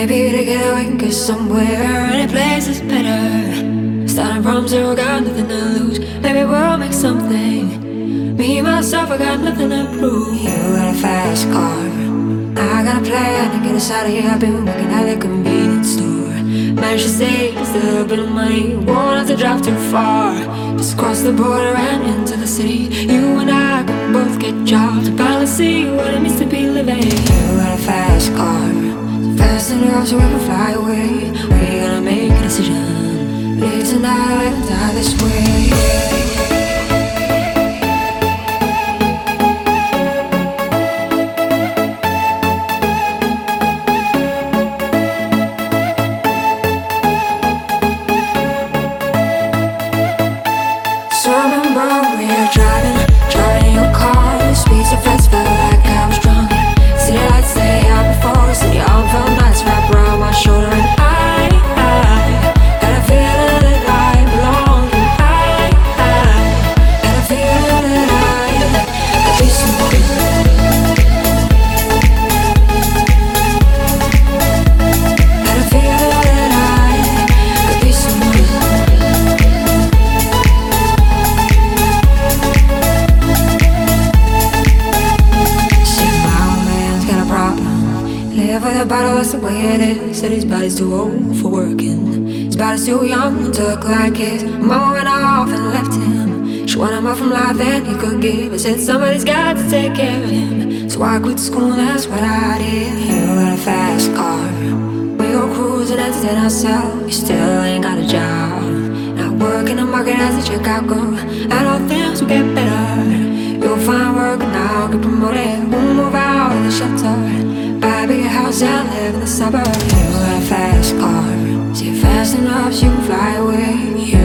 Maybe together we can get somewhere. Any place is better. Starting from zero, got nothing to lose. Maybe we'll make something. Me, myself, I got nothing to prove. You got a fast car, I got a plan to get us out of here. I've been working at the convenience store. Managed to save just a little bit of money. Won't have to drive too far. Just cross the border and into the city. You and I can both get jobs and finally see what it means to be living. You got a fast car, so fast enough so we can fly away. We're gonna make a decision. Live tonight and die this way. Driving your car, the speed so fast, felt like I was drunk. City lights lay out before us, and your arm felt nice wrapped around my shoulder. And I had a feeling that I belonged. And I had a feeling that I could be someone. Had a feeling that I could be someone. Live with a bottle, that's the way it is. Said his body's too old for working. His body's too young to look like his. Mama went off and left him. She wanted more from life than he could give. I said somebody's got to take care of him. So I quit school and that's what I did. You got a fast car, we go cruising, entertain ourselves. You still ain't got a job, not working the market as a checkout girl. And all things will get better. You'll find work and I'll get promoted. We'll move out of the shelter, buy a big house and live in the suburbs. You got a fast car, see it fast enough so you can fly away.